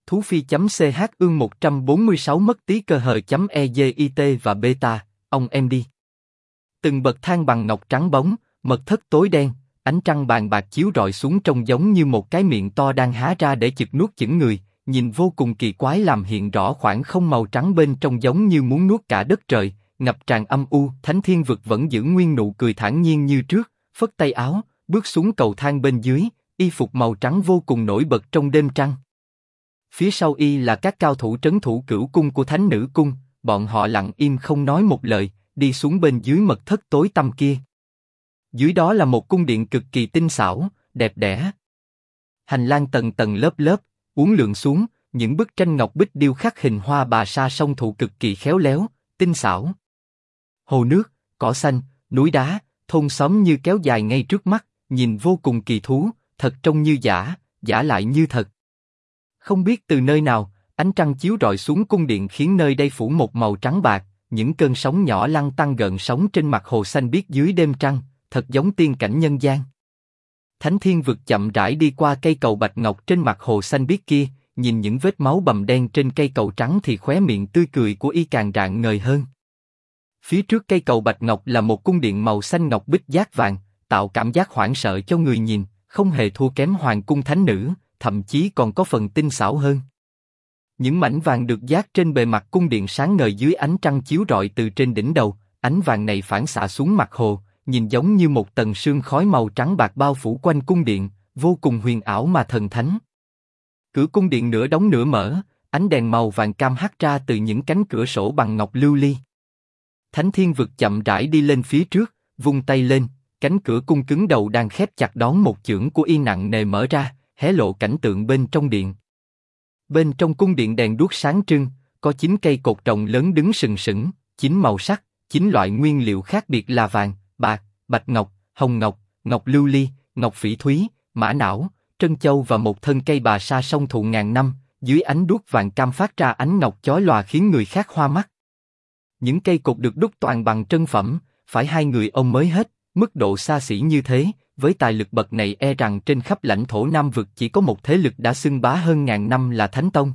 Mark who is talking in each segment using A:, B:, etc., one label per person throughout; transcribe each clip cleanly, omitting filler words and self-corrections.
A: Thú Phi.ch ương 146 mất tí cơ hờ.ezit và beta, ông em đi. Từng bậc thang bằng ngọc trắng bóng, mật thất tối đen, ánh trăng bàn bạc chiếu rọi xuống trông giống như một cái miệng to đang há ra để chực nuốt chửng người, nhìn vô cùng kỳ quái làm hiện rõ khoảng không màu trắng bên trong giống như muốn nuốt cả đất trời, ngập tràn âm u. Thánh Thiên Vực vẫn giữ nguyên nụ cười thản nhiên như trước, phất tay áo, bước xuống cầu thang bên dưới, y phục màu trắng vô cùng nổi bật trong đêm trăng. Phía sau y là các cao thủ trấn thủ Cửu cung của Thánh Nữ cung, bọn họ lặng im không nói một lời, đi xuống bên dưới mật thất tối tăm kia. Dưới đó là một cung điện cực kỳ tinh xảo, đẹp đẽ. Hành lang tầng tầng lớp lớp, uốn lượn xuống, những bức tranh ngọc bích điêu khắc hình hoa bà sa song thụ cực kỳ khéo léo, tinh xảo. Hồ nước, cỏ xanh, núi đá, thôn xóm như kéo dài ngay trước mắt, nhìn vô cùng kỳ thú, thật trông như giả, giả lại như thật. Không biết từ nơi nào, ánh trăng chiếu rọi xuống cung điện khiến nơi đây phủ một màu trắng bạc, những cơn sóng nhỏ lăn tăn gợn sóng trên mặt hồ xanh biếc dưới đêm trăng, thật giống tiên cảnh nhân gian. Thánh Thiên Vực chậm rãi đi qua cây cầu bạch ngọc trên mặt hồ xanh biếc kia, nhìn những vết máu bầm đen trên cây cầu trắng thì khóe miệng tươi cười của y càng rạng ngời hơn. Phía trước cây cầu bạch ngọc là một cung điện màu xanh ngọc bích dát vàng, tạo cảm giác hoảng sợ cho người nhìn, không hề thua kém hoàng cung thánh nữ, thậm chí còn có phần tinh xảo hơn. Những mảnh vàng được dát trên bề mặt cung điện sáng ngời dưới ánh trăng chiếu rọi từ trên đỉnh đầu, ánh vàng này phản xạ xuống mặt hồ, nhìn giống như một tầng sương khói màu trắng bạc bao phủ quanh cung điện, vô cùng huyền ảo mà thần thánh. Cửa cung điện nửa đóng nửa mở, ánh đèn màu vàng cam hắt ra từ những cánh cửa sổ bằng ngọc lưu ly. Thánh Thiên Vực chậm rãi đi lên phía trước, vung tay lên, cánh cửa cung cứng đầu đang khép chặt đón một chưởng của y nặng nề mở ra, hé lộ cảnh tượng bên trong điện. Bên trong cung điện đèn đuốc sáng trưng, có 9 cây cột rồng lớn đứng sừng sững, 9 màu sắc, 9 loại nguyên liệu khác biệt là vàng, bạc, bạch ngọc, hồng ngọc, ngọc lưu ly, ngọc phỉ thúy, mã não, trân châu và một thân cây bà sa song thụ ngàn năm, dưới ánh đuốc vàng cam phát ra ánh ngọc chói lòa khiến người khác hoa mắt. Những cây cột được đúc toàn bằng trân phẩm, phải 2 người ôm mới hết, mức độ xa xỉ như thế, với tài lực bậc này e rằng trên khắp lãnh thổ Nam Vực chỉ có một thế lực đã xưng bá hơn ngàn năm là Thánh Tông.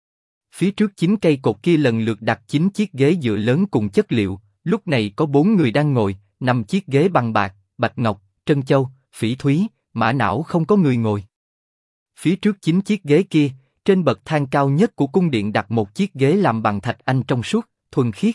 A: Phía trước 9 cây cột kia lần lượt đặt 9 chiếc ghế dựa lớn cùng chất liệu, lúc này có 4 người đang ngồi, 5 chiếc ghế bằng bạc, bạch ngọc, trân châu, phỉ thúy, mã não không có người ngồi. Phía trước 9 chiếc ghế kia, trên bậc thang cao nhất của cung điện đặt một chiếc ghế làm bằng thạch anh trong suốt, thuần khiết.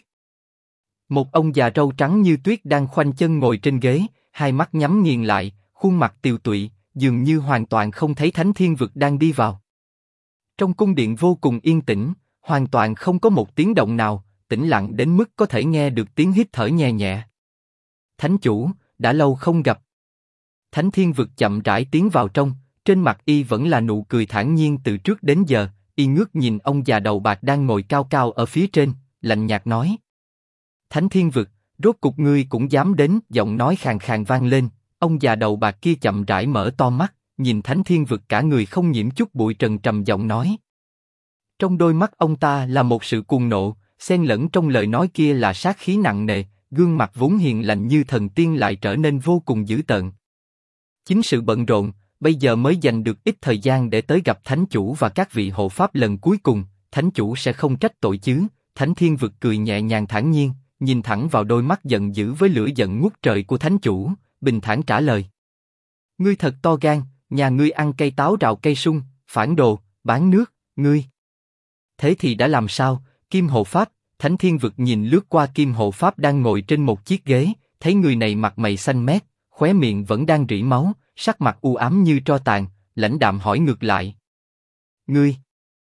A: Một ông già râu trắng như tuyết đang khoanh chân ngồi trên ghế, hai mắt nhắm nghiền lại, khuôn mặt tiều tụy, dường như hoàn toàn không thấy Thánh Thiên Vực đang đi vào. Trong cung điện vô cùng yên tĩnh, hoàn toàn không có một tiếng động nào, tĩnh lặng đến mức có thể nghe được tiếng hít thở nhẹ nhẹ. Thánh chủ, đã lâu không gặp. Thánh Thiên Vực chậm rãi tiến vào trong, trên mặt y vẫn là nụ cười thản nhiên từ trước đến giờ, y ngước nhìn ông già đầu bạc đang ngồi cao cao ở phía trên, lạnh nhạt nói. Thánh Thiên Vực, rốt cục ngươi cũng dám đến, giọng nói khàn khàn vang lên, ông già đầu bạc kia chậm rãi mở to mắt, nhìn Thánh Thiên Vực cả người không nhiễm chút bụi trần trầm giọng nói. Trong đôi mắt ông ta là một sự cuồng nộ, xen lẫn trong lời nói kia là sát khí nặng nề, gương mặt vốn hiền lành như thần tiên lại trở nên vô cùng dữ tợn. Chính sự bận rộn, bây giờ mới dành được ít thời gian để tới gặp Thánh chủ và các vị hộ pháp lần cuối cùng, Thánh chủ sẽ không trách tội chứ? Thánh Thiên Vực cười nhẹ nhàng thản nhiên, nhìn thẳng vào đôi mắt giận dữ với lửa giận ngút trời của Thánh chủ, bình thản trả lời. Ngươi thật to gan, nhà ngươi ăn cây táo rào cây sung, phản đồ, bán nước, ngươi. Thế thì đã làm sao, Kim hộ pháp? Thánh Thiên Vực nhìn lướt qua Kim hộ pháp đang ngồi trên một chiếc ghế, thấy người này mặt mày xanh mét, khóe miệng vẫn đang rỉ máu, sắc mặt u ám như tro tàn, lãnh đạm hỏi ngược lại. Ngươi?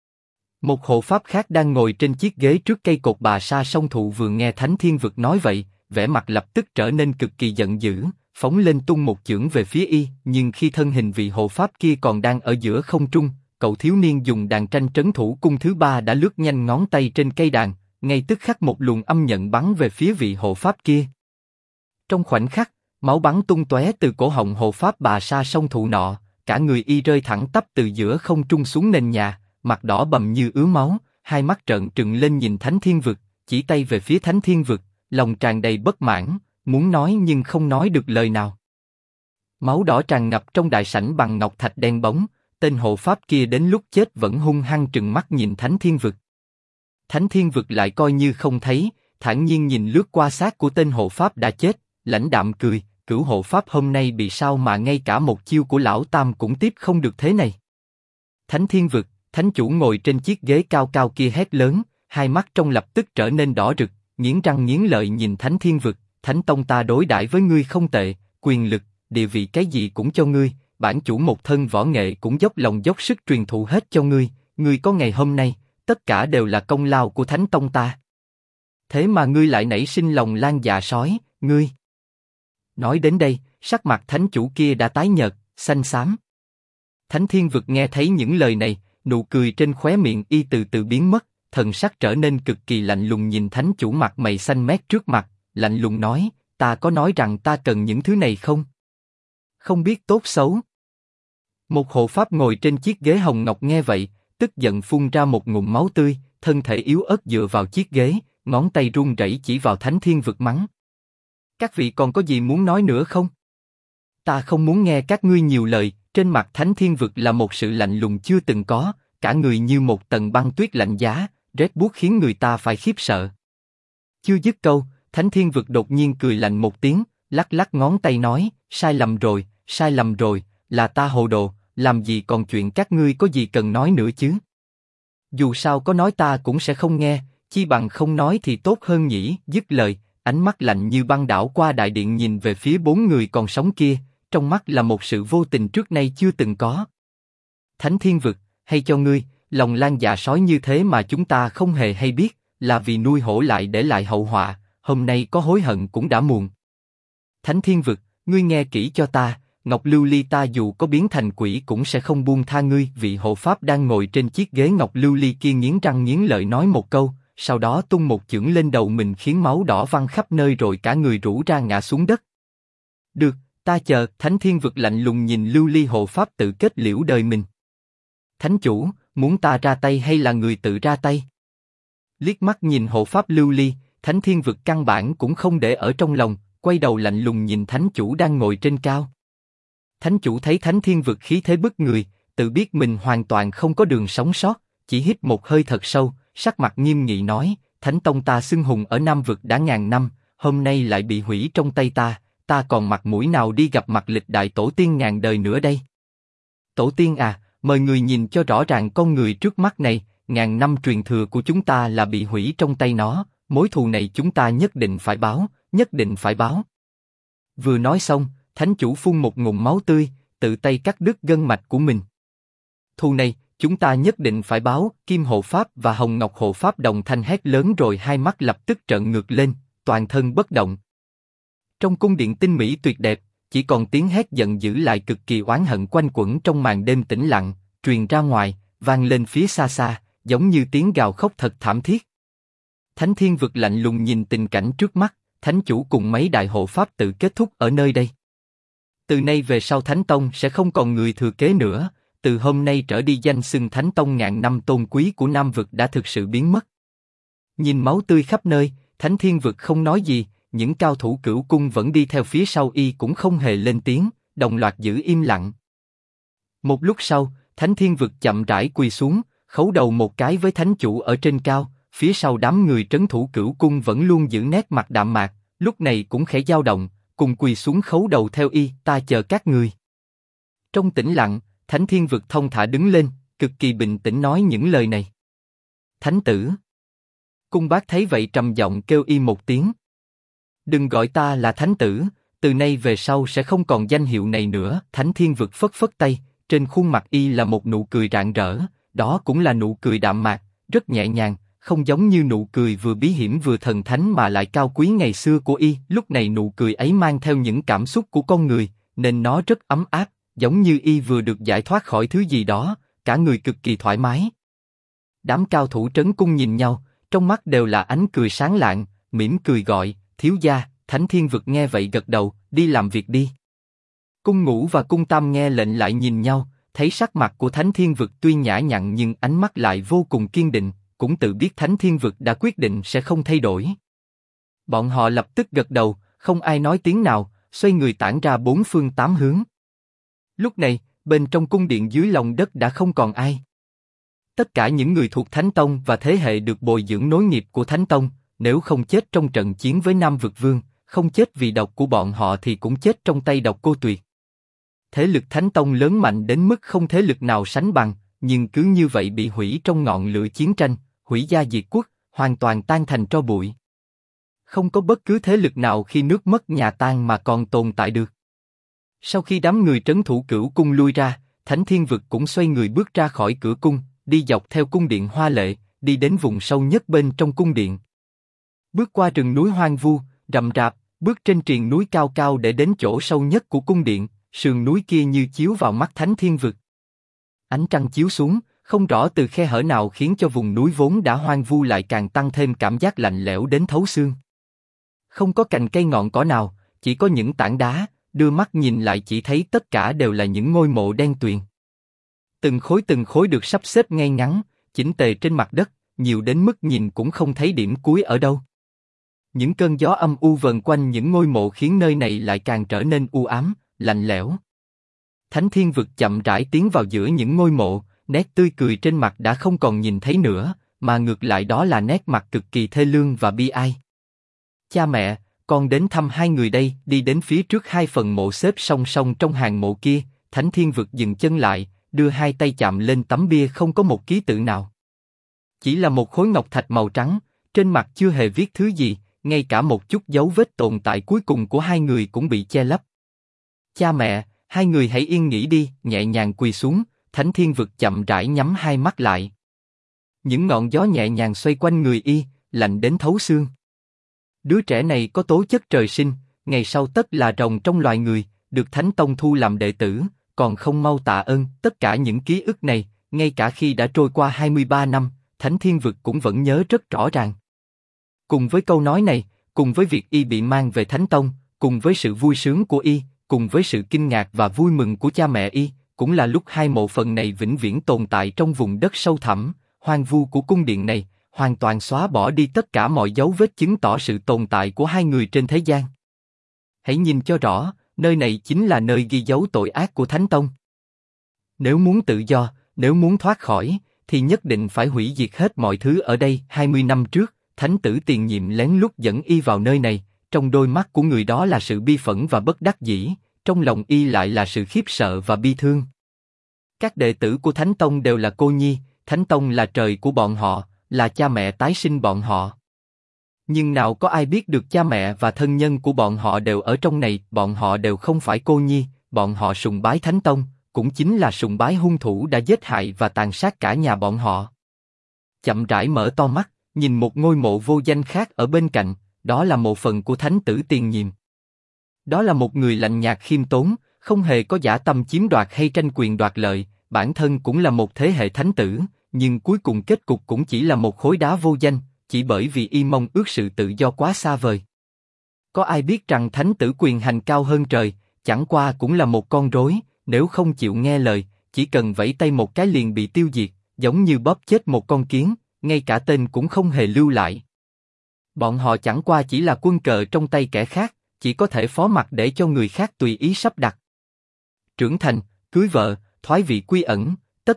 A: Một hộ pháp khác đang ngồi trên chiếc ghế trước cây cột bà sa song thụ vừa nghe Thánh Thiên Vực nói vậy, vẻ mặt lập tức trở nên cực kỳ giận dữ, phóng lên tung một chưởng về phía y, nhưng khi thân hình vị hộ pháp kia còn đang ở giữa không trung, cậu thiếu niên dùng đàn tranh trấn thủ cung thứ 3 đã lướt nhanh ngón tay trên cây đàn, ngay tức khắc một luồng âm nhận bắn về phía vị hộ pháp kia. Trong khoảnh khắc, máu bắn tung tóe từ cổ họng hộ pháp bà sa song thụ nọ, cả người y rơi thẳng tắp từ giữa không trung xuống nền nhà, mặt đỏ bầm như ứa máu, hai mắt trợn trừng lên nhìn Thánh Thiên Vực, chỉ tay về phía Thánh Thiên Vực, lòng tràn đầy bất mãn, muốn nói nhưng không nói được lời nào. Máu đỏ tràn ngập trong đại sảnh bằng ngọc thạch đen bóng, Tên hộ pháp kia đến lúc chết vẫn hung hăng trừng mắt nhìn Thánh Thiên Vực. Thánh Thiên Vực lại coi như không thấy, thản nhiên nhìn lướt qua xác của tên hộ pháp đã chết, lãnh đạm cười, cửu hộ pháp hôm nay bị sao mà ngay cả một chiêu của lão Tam cũng tiếp không được thế này. Thánh Thiên Vực, thánh chủ ngồi trên chiếc ghế cao cao kia hét lớn, hai mắt trong lập tức trở nên đỏ rực, nghiến răng nghiến lợi nhìn Thánh Thiên Vực, Thánh Tông ta đối đãi với ngươi không tệ, quyền lực, địa vị cái gì cũng cho ngươi, bản chủ một thân võ nghệ cũng dốc lòng dốc sức truyền thụ hết cho ngươi, ngươi có ngày hôm nay, tất cả đều là công lao của Thánh Tông ta. Thế mà ngươi lại nảy sinh lòng lan dạ sói, ngươi. Nói đến đây, sắc mặt thánh chủ kia đã tái nhợt, xanh xám. Thánh Thiên Vực nghe thấy những lời này, nụ cười trên khóe miệng y từ từ biến mất, thần sắc trở nên cực kỳ lạnh lùng nhìn thánh chủ mặt mày xanh mét trước mặt, lạnh lùng nói, ta có nói rằng ta cần những thứ này không? Không biết tốt xấu. Một hộ pháp ngồi trên chiếc ghế hồng ngọc nghe vậy, tức giận phun ra một ngụm máu tươi, thân thể yếu ớt dựa vào chiếc ghế, ngón tay run rẩy chỉ vào Thánh Thiên Vực mắng. Các vị còn có gì muốn nói nữa không? Ta không muốn nghe các ngươi nhiều lời. Trên mặt Thánh Thiên Vực là một sự lạnh lùng chưa từng có, cả người như một tầng băng tuyết lạnh giá, rét buốt khiến người ta phải khiếp sợ. Chưa dứt câu, Thánh Thiên Vực đột nhiên cười lạnh một tiếng, lắc lắc ngón tay nói, sai lầm rồi, là ta hồ đồ, làm gì còn chuyện các ngươi có gì cần nói nữa chứ? Dù sao có nói ta cũng sẽ không nghe, chi bằng không nói thì tốt hơn nhỉ. Dứt lời, ánh mắt lạnh như băng đảo qua đại điện nhìn về phía bốn người còn sống kia, trong mắt là một sự vô tình trước nay chưa từng có. Thánh Thiên Vực, hay cho ngươi, lòng lan dạ sói như thế mà chúng ta không hề hay biết, là vì nuôi hổ lại để lại hậu họa, hôm nay có hối hận cũng đã muộn. Thánh Thiên Vực, ngươi nghe kỹ cho ta, Ngọc Lưu Ly ta dù có biến thành quỷ cũng sẽ không buông tha ngươi. Vị hộ pháp đang ngồi trên chiếc ghế Ngọc Lưu Ly kia nghiến răng nghiến lợi nói một câu, sau đó tung một chưởng lên đầu mình khiến máu đỏ văng khắp nơi rồi cả người rũ ra ngã xuống đất. Được, ta chờ. Thánh Thiên Vực lạnh lùng nhìn Lưu Ly hộ pháp tự kết liễu đời mình. Thánh chủ, muốn ta ra tay hay là người tự ra tay? Liếc mắt nhìn hộ pháp Lưu Ly, Thánh Thiên Vực căn bản cũng không để ở trong lòng, quay đầu lạnh lùng nhìn thánh chủ đang ngồi trên cao. Thánh chủ thấy Thánh Thiên Vực khí thế bức người, tự biết mình hoàn toàn không có đường sống sót, chỉ hít một hơi thật sâu, sắc mặt nghiêm nghị nói, Thánh Tông ta xưng hùng ở Nam Vực đã ngàn năm, hôm nay lại bị hủy trong tay ta còn mặt mũi nào đi gặp mặt lịch đại tổ tiên ngàn đời nữa đây? Tổ tiên à, mời người nhìn cho rõ ràng con người trước mắt này, ngàn năm truyền thừa của chúng ta là bị hủy trong tay nó, mối thù này chúng ta nhất định phải báo, nhất định phải báo. Vừa nói xong, thánh chủ phun một ngụm máu tươi, tự tay cắt đứt gân mạch của mình. Thù này, chúng ta nhất định phải báo. Kim hộ pháp và Hồng Ngọc hộ pháp đồng thanh hét lớn rồi hai mắt lập tức trợn ngược lên, toàn thân bất động. Trong cung điện tinh mỹ tuyệt đẹp, chỉ còn tiếng hét giận dữ lại cực kỳ oán hận quanh quẩn trong màn đêm tĩnh lặng, truyền ra ngoài, vang lên phía xa xa, giống như tiếng gào khóc thật thảm thiết. Thánh Thiên Vực lạnh lùng nhìn tình cảnh trước mắt, thánh chủ cùng mấy đại hộ pháp tự kết thúc ở nơi đây. Từ nay về sau Thánh Tông sẽ không còn người thừa kế nữa, từ hôm nay trở đi danh xưng Thánh Tông ngàn năm tôn quý của Nam Vực đã thực sự biến mất. Nhìn máu tươi khắp nơi, Thánh Thiên Vực không nói gì, những cao thủ Cửu Cung vẫn đi theo phía sau y cũng không hề lên tiếng, đồng loạt giữ im lặng. Một lúc sau, Thánh Thiên Vực chậm rãi quỳ xuống, khấu đầu một cái với thánh chủ ở trên cao, phía sau đám người trấn thủ Cửu Cung vẫn luôn giữ nét mặt đạm mạc, lúc này cũng khẽ dao động, cùng quỳ xuống khấu đầu theo y, ta chờ các người. Trong tĩnh lặng, Thánh Thiên Vực thông thả đứng lên, cực kỳ bình tĩnh nói những lời này. Thánh tử. Cung bác thấy vậy trầm giọng kêu y một tiếng. Đừng gọi ta là thánh tử, từ nay về sau sẽ không còn danh hiệu này nữa. Thánh Thiên Vực phất phất tay, trên khuôn mặt y là một nụ cười rạng rỡ, đó cũng là nụ cười đạm mạc, rất nhẹ nhàng, không giống như nụ cười vừa bí hiểm vừa thần thánh mà lại cao quý ngày xưa của y. Lúc này nụ cười ấy mang theo những cảm xúc của con người, nên nó rất ấm áp, giống như y vừa được giải thoát khỏi thứ gì đó, cả người cực kỳ thoải mái. Đám cao thủ trấn cung nhìn nhau, trong mắt đều là ánh cười sáng lạng, mỉm cười gọi, thiếu gia. Thánh Thiên Vực nghe vậy gật đầu, đi làm việc đi. Cung Ngũ và Cung Tam nghe lệnh lại nhìn nhau, thấy sắc mặt của Thánh Thiên Vực tuy nhã nhặn nhưng ánh mắt lại vô cùng kiên định, cũng tự biết Thánh Thiên Vực đã quyết định sẽ không thay đổi. Bọn họ lập tức gật đầu, không ai nói tiếng nào, xoay người tản ra bốn phương tám hướng. Lúc này, bên trong cung điện dưới lòng đất đã không còn ai. Tất cả những người thuộc Thánh Tông và thế hệ được bồi dưỡng nối nghiệp của Thánh Tông, nếu không chết trong trận chiến với Nam Vực Vương, không chết vì độc của bọn họ thì cũng chết trong tay độc cô Tuyệt. Thế lực Thánh Tông lớn mạnh đến mức không thế lực nào sánh bằng, nhưng cứ như vậy bị hủy trong ngọn lửa chiến tranh, hủy gia diệt quốc, hoàn toàn tan thành tro bụi. Không có bất cứ thế lực nào khi nước mất nhà tan mà còn tồn tại được. Sau khi đám người trấn thủ Cửu Cung lui ra, Thánh Thiên Vực cũng xoay người bước ra khỏi cửa cung, đi dọc theo cung điện hoa lệ, đi đến vùng sâu nhất bên trong cung điện. Bước qua rừng núi hoang vu, rậm rạp, bước trên triền núi cao cao để đến chỗ sâu nhất của cung điện, sườn núi kia như chiếu vào mắt Thánh Thiên Vực. Ánh trăng chiếu xuống, không rõ từ khe hở nào khiến cho vùng núi vốn đã hoang vu lại càng tăng thêm cảm giác lạnh lẽo đến thấu xương. Không có cành cây ngọn cỏ nào, chỉ có những tảng đá, đưa mắt nhìn lại chỉ thấy tất cả đều là những ngôi mộ đen tuyền. Từng khối được sắp xếp ngay ngắn, chỉnh tề trên mặt đất, nhiều đến mức nhìn cũng không thấy điểm cuối ở đâu. Những cơn gió âm u vần quanh những ngôi mộ khiến nơi này lại càng trở nên u ám, lạnh lẽo. Thánh Thiên Vực chậm rãi tiến vào giữa những ngôi mộ, nét tươi cười trên mặt đã không còn nhìn thấy nữa, mà ngược lại đó là nét mặt cực kỳ thê lương và bi ai. Cha mẹ, con đến thăm hai người đây. Đi đến phía trước hai phần mộ xếp song song trong hàng mộ kia, Thánh Thiên Vực dừng chân lại, đưa hai tay chạm lên tấm bia không có một ký tự nào. Chỉ là một khối ngọc thạch màu trắng, trên mặt chưa hề viết thứ gì, ngay cả một chút dấu vết tồn tại cuối cùng của hai người cũng bị che lấp. Cha mẹ, hai người hãy yên nghỉ đi. Nhẹ nhàng quỳ xuống, Thánh Thiên Vực chậm rãi nhắm hai mắt lại. Những ngọn gió nhẹ nhàng xoay quanh người y, lạnh đến thấu xương. Đứa trẻ này có tố chất trời sinh, ngày sau tất là rồng trong loài người, được Thánh Tông thu làm đệ tử, còn không mau tạ ơn. Tất cả những ký ức này, ngay cả khi đã trôi qua 23 năm, Thánh Thiên Vực cũng vẫn nhớ rất rõ ràng. Cùng với câu nói này, cùng với việc y bị mang về Thánh Tông, cùng với sự vui sướng của y, cùng với sự kinh ngạc và vui mừng của cha mẹ y, cũng là lúc hai mộ phần này vĩnh viễn tồn tại trong vùng đất sâu thẳm, hoang vu của cung điện này, hoàn toàn xóa bỏ đi tất cả mọi dấu vết chứng tỏ sự tồn tại của hai người trên thế gian. Hãy nhìn cho rõ, nơi này chính là nơi ghi dấu tội ác của Thánh Tông. Nếu muốn tự do, nếu muốn thoát khỏi, thì nhất định phải hủy diệt hết mọi thứ ở đây. 20 năm trước, Thánh tử Tiền Nhiệm lén lút dẫn y vào nơi này, trong đôi mắt của người đó là sự bi phẫn và bất đắc dĩ, trong lòng y lại là sự khiếp sợ và bi thương. Các đệ tử của Thánh Tông đều là cô nhi, Thánh Tông là trời của bọn họ, là cha mẹ tái sinh bọn họ. Nhưng nào có ai biết được cha mẹ và thân nhân của bọn họ đều ở trong này. Bọn họ đều không phải cô nhi, bọn họ sùng bái Thánh Tông, cũng chính là sùng bái hung thủ đã giết hại và tàn sát cả nhà bọn họ. Chậm rãi mở to mắt, nhìn một ngôi mộ vô danh khác ở bên cạnh, đó là mộ phần của Thánh tử Tiền Nhiệm. Đó là một người lạnh nhạt khiêm tốn, không hề có dã tâm chiếm đoạt hay tranh quyền đoạt lợi, bản thân cũng là một thế hệ thánh tử, nhưng cuối cùng kết cục cũng chỉ là một khối đá vô danh, chỉ bởi vì y mong ước sự tự do quá xa vời. Có ai biết rằng thánh tử quyền hành cao hơn trời, chẳng qua cũng là một con rối, nếu không chịu nghe lời, chỉ cần vẫy tay một cái liền bị tiêu diệt, giống như bóp chết một con kiến, ngay cả tên cũng không hề lưu lại. Bọn họ chẳng qua chỉ là quân cờ trong tay kẻ khác, chỉ có thể phó mặc để cho người khác tùy ý sắp đặt. Trưởng thành, cưới vợ, thoái vị quy ẩn,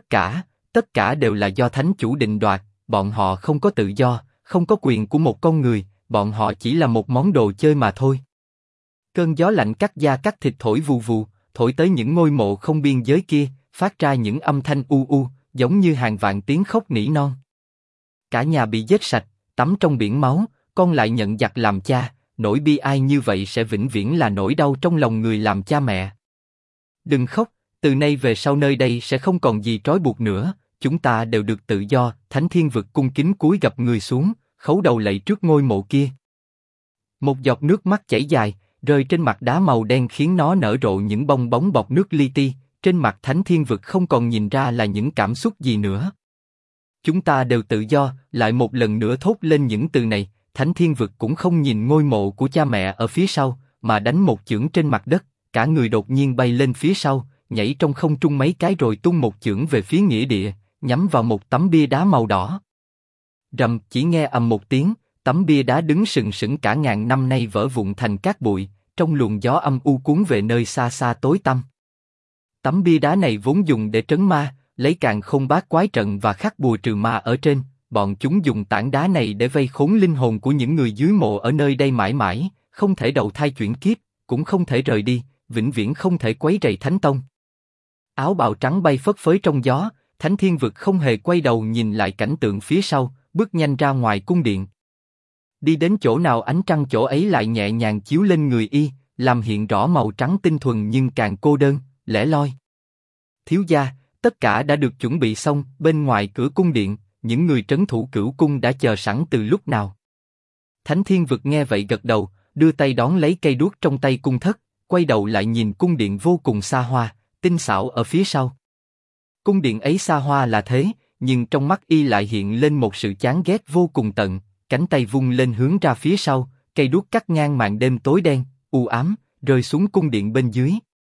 A: tất cả đều là do thánh chủ định đoạt, bọn họ không có tự do, không có quyền của một con người, bọn họ chỉ là một món đồ chơi mà thôi. Cơn gió lạnh cắt da cắt thịt thổi vù vù, thổi tới những ngôi mộ không biên giới kia, phát ra những âm thanh u u, giống như hàng vạn tiếng khóc nỉ non. Cả nhà bị giết sạch, tắm trong biển máu, con lại nhận giặc làm cha, nỗi bi ai như vậy sẽ vĩnh viễn là nỗi đau trong lòng người làm cha mẹ. Đừng khóc, từ nay về sau nơi đây sẽ không còn gì trói buộc nữa, chúng ta đều được tự do. Thánh Thiên Vực cung kính cúi gập người xuống, khấu đầu lạy trước ngôi mộ kia. Một giọt nước mắt chảy dài, rơi trên mặt đá màu đen khiến nó nở rộ những bong bóng bọt nước li ti. Trên mặt Thánh Thiên Vực không còn nhìn ra là những cảm xúc gì nữa. Chúng ta đều tự do, lại một lần nữa thốt lên những từ này. Thánh Thiên Vực cũng không nhìn ngôi mộ của cha mẹ ở phía sau, mà đánh một chưởng trên mặt đất, cả người đột nhiên bay lên phía sau, nhảy trong không trung mấy cái rồi tung một chưởng về phía nghĩa địa, nhắm vào một tấm bia đá màu đỏ. Rầm, chỉ nghe ầm một tiếng, tấm bia đá đứng sừng sững cả ngàn năm nay vỡ vụn thành cát bụi, trong luồng gió âm u cuốn về nơi xa xa tối tăm. Tấm bia đá này vốn dùng để trấn ma, lấy càn khôn bát quái trận và khắc bùa trừ ma ở trên, bọn chúng dùng tảng đá này để vây khốn linh hồn của những người dưới mộ ở nơi đây mãi mãi, không thể đầu thai chuyển kiếp, cũng không thể rời đi, vĩnh viễn không thể quấy rầy Thánh Tông. Áo bào trắng bay phất phới trong gió, Thánh Thiên Vực không hề quay đầu nhìn lại cảnh tượng phía sau, bước nhanh ra ngoài cung điện. Đi đến chỗ nào ánh trăng chỗ ấy lại nhẹ nhàng chiếu lên người y, làm hiện rõ màu trắng tinh thuần nhưng càng cô đơn, lẻ loi. Thiếu gia, tất cả đã được chuẩn bị xong, bên ngoài cửa cung điện, những người trấn thủ Cửu cung đã chờ sẵn từ lúc nào. Thánh Thiên Vực nghe vậy gật đầu, đưa tay đón lấy cây đuốc trong tay cung thất, quay đầu lại nhìn cung điện vô cùng xa hoa, tinh xảo ở phía sau. Cung điện ấy xa hoa là thế, nhưng trong mắt y lại hiện lên một sự chán ghét vô cùng tận, cánh tay vung lên hướng ra phía sau, cây đuốc cắt ngang màn đêm tối đen, u ám, rơi xuống cung điện bên dưới.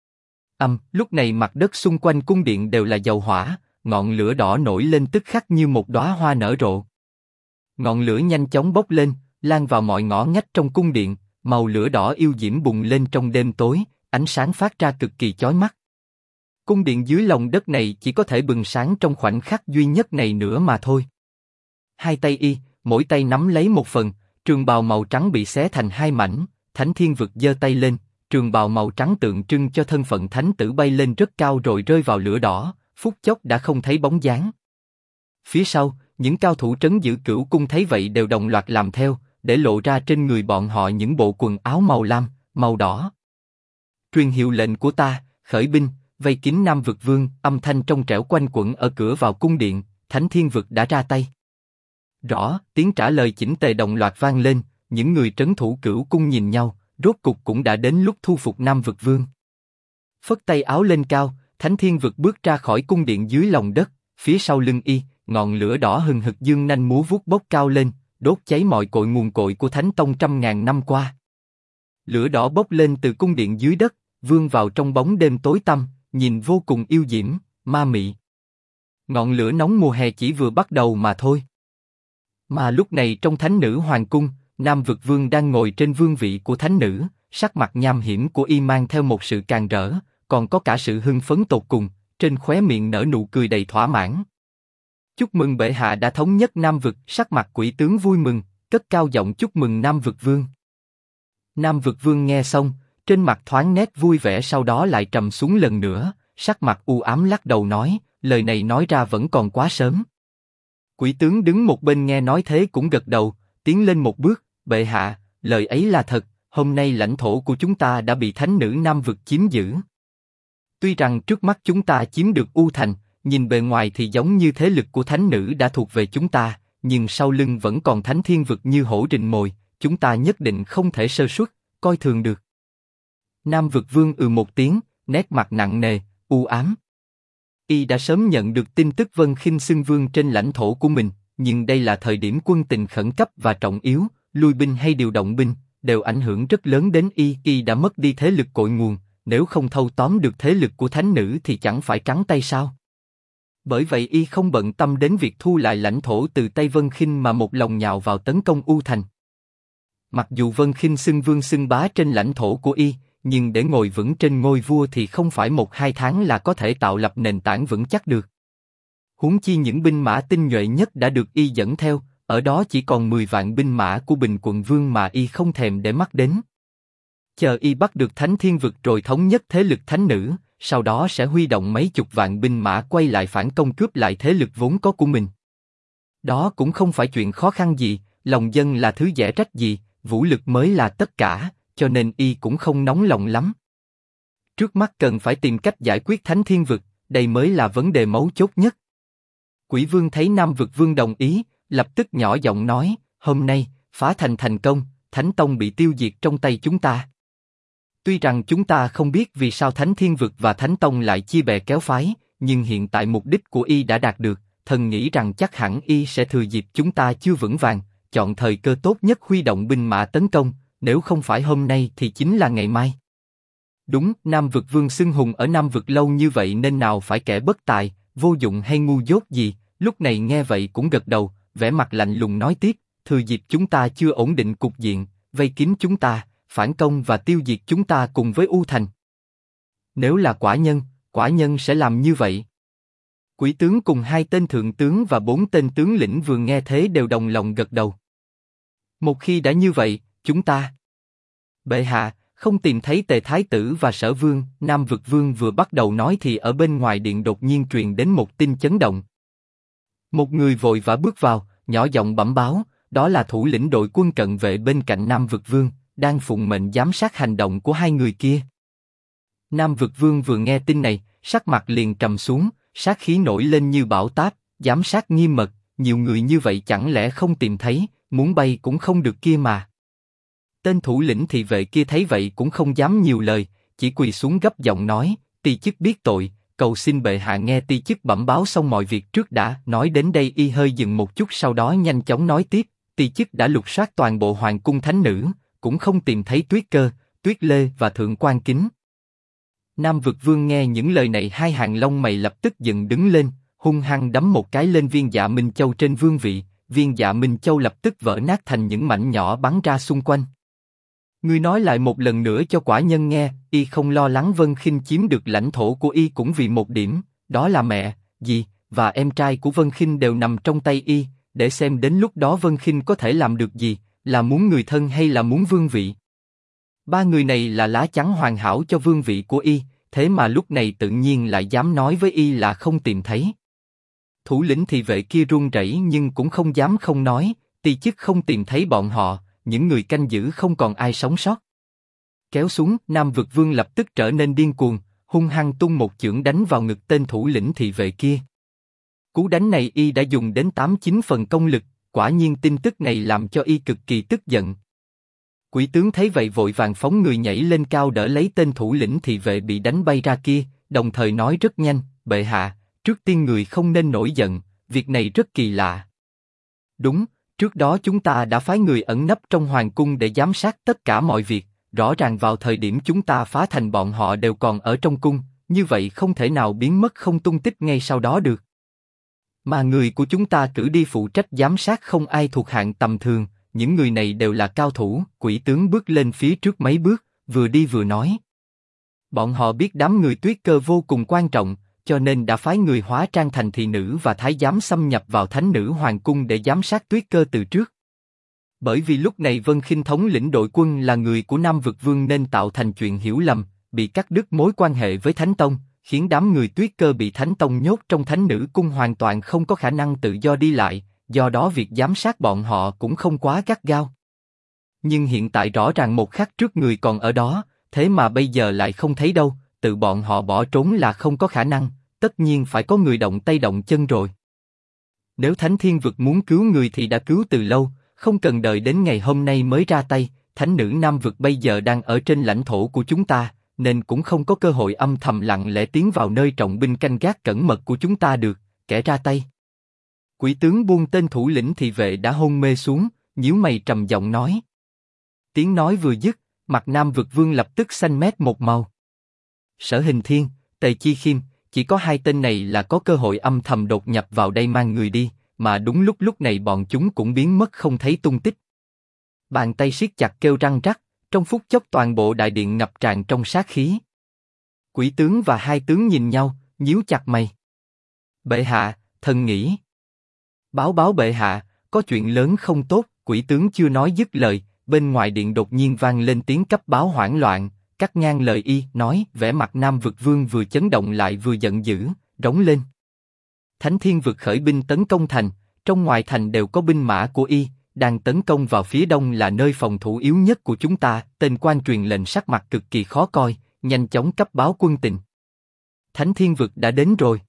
A: Lúc này mặt đất xung quanh cung điện đều là dầu hỏa, ngọn lửa đỏ nổi lên tức khắc như một đóa hoa nở rộ. Ngọn lửa nhanh chóng bốc lên, lan vào mọi ngõ ngách trong cung điện, màu lửa đỏ yêu diễm bùng lên trong đêm tối, ánh sáng phát ra cực kỳ chói mắt. Cung điện dưới lòng đất này chỉ có thể bừng sáng trong khoảnh khắc duy nhất này nữa mà thôi. Hai tay y, mỗi tay nắm lấy một phần, trường bào màu trắng bị xé thành hai mảnh, Thánh Thiên Vực giơ tay lên, trường bào màu trắng tượng trưng cho thân phận thánh tử bay lên rất cao rồi rơi vào lửa đỏ, phút chốc đã không thấy bóng dáng. Phía sau, những cao thủ trấn giữ Cửu cung thấy vậy đều đồng loạt làm theo, để lộ ra trên người bọn họ những bộ quần áo màu lam, màu đỏ. Truyền hiệu lệnh của ta, khởi binh, vây kín Nam Vực Vương, âm thanh trong trẻo quanh quẩn ở cửa vào cung điện, Thánh Thiên Vực đã ra tay. Rõ, tiếng trả lời chỉnh tề đồng loạt vang lên, những người trấn thủ Cửu cung nhìn nhau, rốt cục cũng đã đến lúc thu phục Nam Vực Vương. Phất tay áo lên cao, Thánh Thiên Vực bước ra khỏi cung điện dưới lòng đất, phía sau lưng y, ngọn lửa đỏ hừng hực dương nanh múa vuốt bốc cao lên, đốt cháy mọi cội nguồn cội của Thánh Tông trăm ngàn năm qua. Lửa đỏ bốc lên từ cung điện dưới đất, vươn vào trong bóng đêm tối tăm, nhìn vô cùng yêu diễm, ma mị. Ngọn lửa nóng mùa hè chỉ vừa bắt đầu mà thôi. Mà lúc này trong Thánh Nữ Hoàng cung, Nam Vực Vương đang ngồi trên vương vị của Thánh Nữ, sắc mặt nham hiểm của y mang theo một sự càn rỡ, còn có cả sự hưng phấn tột cùng, trên khóe miệng nở nụ cười đầy thỏa mãn. Chúc mừng bệ hạ đã thống nhất Nam Vực, sắc mặt Quỷ tướng vui mừng, cất cao giọng chúc mừng Nam Vực Vương. Nam Vực Vương nghe xong, trên mặt thoáng nét vui vẻ sau đó lại trầm xuống lần nữa, sắc mặt u ám lắc đầu nói, lời này nói ra vẫn còn quá sớm. Quỷ tướng đứng một bên nghe nói thế cũng gật đầu, tiến lên một bước, bệ hạ, lời ấy là thật, hôm nay lãnh thổ của chúng ta đã bị Thánh Nữ Nam Vực chiếm giữ. Tuy rằng trước mắt chúng ta chiếm được U Thành, nhìn bề ngoài thì giống như thế lực của Thánh Nữ đã thuộc về chúng ta, nhưng sau lưng vẫn còn Thánh Thiên Vực như hổ rình mồi, chúng ta nhất định không thể sơ suất, coi thường được. Nam Vực Vương một tiếng, nét mặt nặng nề, u ám. Y đã sớm nhận được tin tức Vân Khinh xưng vương trên lãnh thổ của mình, nhưng đây là thời điểm quân tình khẩn cấp và trọng yếu, lui binh hay điều động binh, đều ảnh hưởng rất lớn đến y. Y đã mất đi thế lực cội nguồn, nếu không thâu tóm được thế lực của Thánh Nữ thì chẳng phải trắng tay sao? Bởi vậy y không bận tâm đến việc thu lại lãnh thổ từ tay Vân Khinh mà một lòng nhào vào tấn công U Thành. Mặc dù Vân Khinh xưng vương xưng bá trên lãnh thổ của y, nhưng để ngồi vững trên ngôi vua thì không phải 1-2 tháng là có thể tạo lập nền tảng vững chắc được. Huống chi những binh mã tinh nhuệ nhất đã được y dẫn theo, ở đó chỉ còn 10 vạn binh mã của Bình Quận Vương mà y không thèm để mắt đến. Chờ y bắt được Thánh Thiên Vực rồi thống nhất thế lực Thánh Nữ, sau đó sẽ huy động mấy chục vạn binh mã quay lại phản công cướp lại thế lực vốn có của mình. Đó cũng không phải chuyện khó khăn gì, lòng dân là thứ dễ trách gì, vũ lực mới là tất cả, cho nên y cũng không nóng lòng lắm. Trước mắt cần phải tìm cách giải quyết Thánh Thiên Vực, đây mới là vấn đề mấu chốt nhất. Quỷ Vương thấy Nam Vực Vương đồng ý, lập tức nhỏ giọng nói, hôm nay, phá thành thành công, Thánh Tông bị tiêu diệt trong tay chúng ta. Tuy rằng chúng ta không biết vì sao Thánh Thiên Vực và Thánh Tông lại chia bè kéo phái, nhưng hiện tại mục đích của y đã đạt được, thần nghĩ rằng chắc hẳn y sẽ thừa dịp chúng ta chưa vững vàng, chọn thời cơ tốt nhất huy động binh mã tấn công, nếu không phải hôm nay thì chính là ngày mai. Đúng, Nam Vực Vương xưng hùng ở Nam Vực lâu như vậy nên nào phải kẻ bất tài, vô dụng hay ngu dốt gì, lúc này nghe vậy cũng gật đầu, vẻ mặt lạnh lùng nói tiếp, thừa dịp chúng ta chưa ổn định cục diện, vây kín chúng ta, phản công và tiêu diệt chúng ta cùng với U Thành. Nếu là quả nhân, quả nhân sẽ làm như vậy. Quỷ tướng cùng 2 tên thượng tướng và 4 tên tướng lĩnh vừa nghe thế đều đồng lòng gật đầu. Một khi đã như vậy, chúng ta... Bệ hạ, không tìm thấy Tề Thái Tử và Sở Vương. Nam Vực Vương vừa bắt đầu nói thì ở bên ngoài điện đột nhiên truyền đến một tin chấn động. Một người vội vã bước vào, nhỏ giọng bẩm báo, đó là thủ lĩnh đội quân cận vệ bên cạnh Nam Vực Vương, đang phụng mệnh giám sát hành động của 2 người kia. Nam Vực Vương vừa nghe tin này, sắc mặt liền trầm xuống, sát khí nổi lên như bão táp, giám sát nghiêm mật, nhiều người như vậy chẳng lẽ không tìm thấy, muốn bay cũng không được kia mà. Tên thủ lĩnh thị vệ kia thấy vậy cũng không dám nhiều lời, chỉ quỳ xuống gấp giọng nói, ti chức biết tội, cầu xin bệ hạ nghe ti chức bẩm báo xong mọi việc trước đã. Nói đến đây y hơi dừng một chút, sau đó nhanh chóng nói tiếp, ti chức đã lục soát toàn bộ hoàng cung thánh nữ, cũng không tìm thấy Tuyết Cơ, Tuyết Lê và Thượng Quan Kính. Nam Vực Vương nghe những lời này, 2 hàng lông mày lập tức dựng đứng lên, hung hăng đấm một cái lên viên Dạ Minh Châu trên vương vị, viên Dạ Minh Châu lập tức vỡ nát thành những mảnh nhỏ bắn ra xung quanh. Ngươi nói lại một lần nữa cho quả nhân nghe. Y không lo lắng Vân Khinh chiếm được lãnh thổ của y cũng vì một điểm, đó là mẹ, dì và em trai của Vân Khinh đều nằm trong tay y, để xem đến lúc đó Vân Khinh có thể làm được gì, là muốn người thân hay là muốn vương vị. 3 người này là lá chắn hoàn hảo cho vương vị của y, thế mà lúc này tự nhiên lại dám nói với y là không tìm thấy. Thủ lĩnh thị vệ kia run rẩy nhưng cũng không dám không nói, ti chức không tìm thấy bọn họ, những người canh giữ không còn ai sống sót. Kéo xuống, Nam Vực Vương lập tức trở nên điên cuồng, hung hăng tung một chưởng đánh vào ngực tên thủ lĩnh thị vệ kia. Cú đánh này y đã dùng đến 8-9 phần công lực, quả nhiên tin tức này làm cho y cực kỳ tức giận. Quỷ tướng thấy vậy vội vàng phóng người nhảy lên cao đỡ lấy tên thủ lĩnh thị vệ bị đánh bay ra kia, đồng thời nói rất nhanh, bệ hạ, trước tiên người không nên nổi giận, việc này rất kỳ lạ. Đúng, trước đó chúng ta đã phái người ẩn nấp trong hoàng cung để giám sát tất cả mọi việc, rõ ràng vào thời điểm chúng ta phá thành bọn họ đều còn ở trong cung, như vậy không thể nào biến mất không tung tích ngay sau đó được. Mà người của chúng ta cử đi phụ trách giám sát không ai thuộc hạng tầm thường, những người này đều là cao thủ. Quỷ tướng bước lên phía trước mấy bước, vừa đi vừa nói. Bọn họ biết đám người Tuyết Cơ vô cùng quan trọng, cho nên đã phái người hóa trang thành thị nữ và thái giám xâm nhập vào thánh nữ hoàng cung để giám sát Tuyết Cơ từ trước. Bởi vì lúc này Vân Khinh thống lĩnh đội quân là người của Nam Vực Vương nên tạo thành chuyện hiểu lầm, bị cắt đứt mối quan hệ với Thánh Tông, khiến đám người Tuyết Cơ bị Thánh Tông nhốt trong thánh nữ cung hoàn toàn không có khả năng tự do đi lại, do đó việc giám sát bọn họ cũng không quá gắt gao. Nhưng hiện tại rõ ràng một khắc trước người còn ở đó, thế mà bây giờ lại không thấy đâu, tự bọn họ bỏ trốn là không có khả năng, tất nhiên phải có người động tay động chân rồi. Nếu Thánh Thiên Vực muốn cứu người thì đã cứu từ lâu, không cần đợi đến ngày hôm nay mới ra tay. Thánh nữ Nam Vực bây giờ đang ở trên lãnh thổ của chúng ta, nên cũng không có cơ hội âm thầm lặng lẽ tiến vào nơi trọng binh canh gác cẩn mật của chúng ta được, kẻ ra tay. Quỷ tướng buông tên thủ lĩnh thị vệ đã hôn mê xuống, nhíu mày trầm giọng nói. Tiếng nói vừa dứt, mặt Nam Vực Vương lập tức xanh mét một màu. Sở Hình Thiên, Tề Chi Khiêm, chỉ có 2 tên này là có cơ hội âm thầm đột nhập vào đây mang người đi, mà đúng lúc này bọn chúng cũng biến mất không thấy tung tích. Bàn tay siết chặt kêu răng rắc, trong phút chốc toàn bộ đại điện ngập tràn trong sát khí. Quỷ tướng và 2 tướng nhìn nhau, nhíu chặt mày. Bệ hạ, thần nghĩ. Báo bệ hạ, có chuyện lớn không tốt. Quỷ tướng chưa nói dứt lời, bên ngoài điện đột nhiên vang lên tiếng cấp báo hoảng loạn, cắt ngang lời y, nói. Vẻ mặt Nam Vực Vương vừa chấn động lại vừa giận dữ, rống lên. Thánh Thiên Vực khởi binh tấn công thành, trong ngoài thành đều có binh mã của y, đang tấn công vào phía đông là nơi phòng thủ yếu nhất của chúng ta. Tên quan truyền lệnh sắc mặt cực kỳ khó coi, nhanh chóng cấp báo quân tình. Thánh Thiên Vực đã đến rồi.